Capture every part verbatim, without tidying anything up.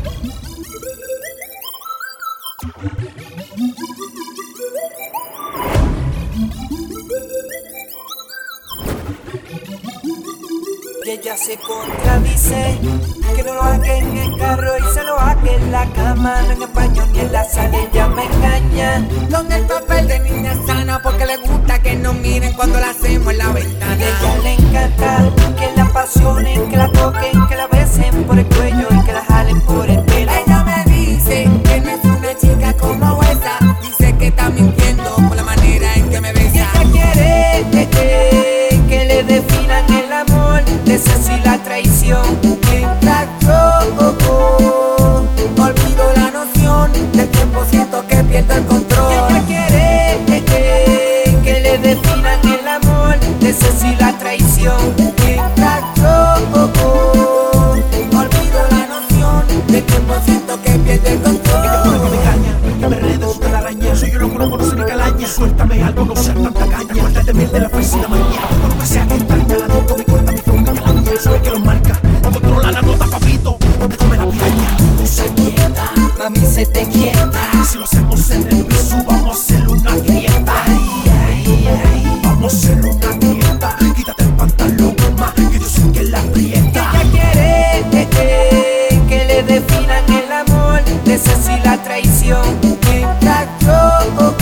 Y ella se contradice, que no lo haga en el carro y se lo haga en la cama. No en el baño ni en la sala, ella me engaña con el papel de niña sana, porque le gusta que nos miren cuando la hacemos en la ventana. Y a ella le encanta que la apasionen, que la toquen, que la besen por el cuello y que la jalen por el pelo. Ella me dice que no es una chica como esa, dice que está mintiendo por la manera en que me besa. Y ella quiere que, que, que le definan el amor, desasí la traición. Mientras yo oh, oh, olvido la noción del tiempo, siento que pierdo el control. Y ella quiere que, que, que le definan el amor, desasí la traición. Mientras yo oh, oh, olvido la noción del tiempo, siento que pierdo el control. Ella pone que me engaña, que me enredo sobre la araña. Soy yo loco, no conoce ni calaña. Suéltame algo, no seas tanta caña. Guárdate miel de la felicidad mañana. Cuando que sea que esta niña la noto, me corta mi flow, mi calaña. Sabe que lo marca, no controla la nota, papito. No te come la piraña, no se quieta. Mami, se te quieta. Si lo hacemos en el piso, vamos a hacer una grieta. Ay, ay, ay, vamos a hacer una grieta. Quítate el pantalón, ma, que yo sé que la aprieta. Ella quiere que, que, que le definan el amor, desasí la traición. Mientras yo oh,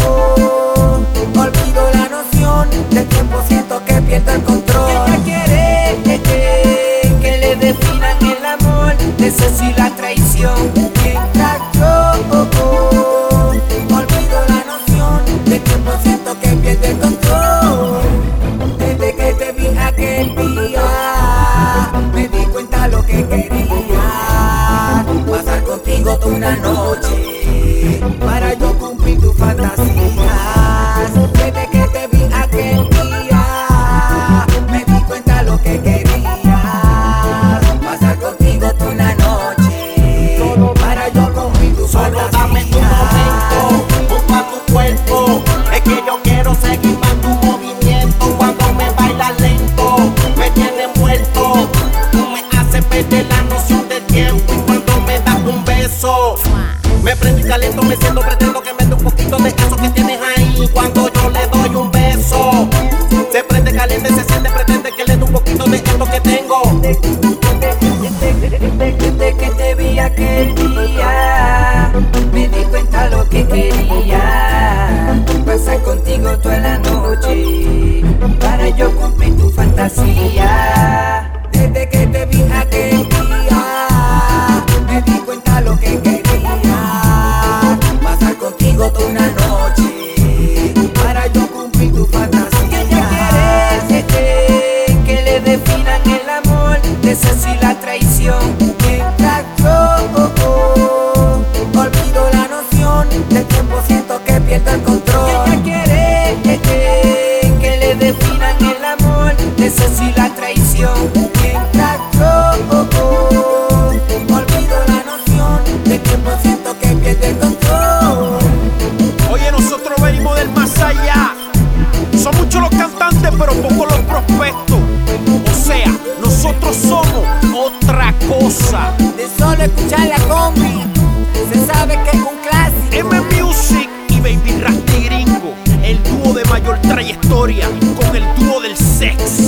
oh, olvido la noción del tiempo, siento que pierdo el control. Ella quiere que, que, que le definan el amor, desasí la traición. Mientras yo oh, oh, olvido la noción del tiempo, siento que pierdo el control. Desde que te vi aquel día, me di cuenta lo que quería, pasar contigo toda una noche, para yo cumplir tus fantasías. Desde que te vi aquel día, me di cuenta lo que quería, pasar contigo toda una noche, para yo cumplir tus Solo fantasías. dame tu momento, junto a tu cuerpo. Es que yo quiero seguir más tu movimiento. Cuando me bailas lento, me tienes muerto. Tú me haces perder la noción del tiempo. Y cuando me das un beso, me prendo y caliento, me siento, pretendo que me dé un poquito de eso que tienes ahí. Cuando yo le doy un beso, se prende caliente, se siente, pretende que le dé un poquito de esto que tengo. Desde que te vi aquel día, me di cuenta lo que quería, pasar contigo toda la noche, para yo cumplir tu fantasía. Desde que te vi aquel día, me di cuenta lo que quería, pasar contigo toda una noche, para yo cumplir tu fantasía. Ella quiere que, que le definan el amor, desasí la traición. Mientras yo oh, oh, olvido la noción del tiempo, siento que pierdo el control. Ella quiere que, que, que le definan el amor, desasí la traición. Mientras yo oh, oh, olvido la noción del tiempo, siento que pierdo el control. Oye, nosotros venimos del más allá. Son muchos los cantantes, pero pocos los prospectos. O sea, nosotros somos otra cosa. De solo escuchar la combi, se sabe que es un clásico. M Music y Baby Rasty Gringo, el dúo de mayor trayectoria con el dúo del sex.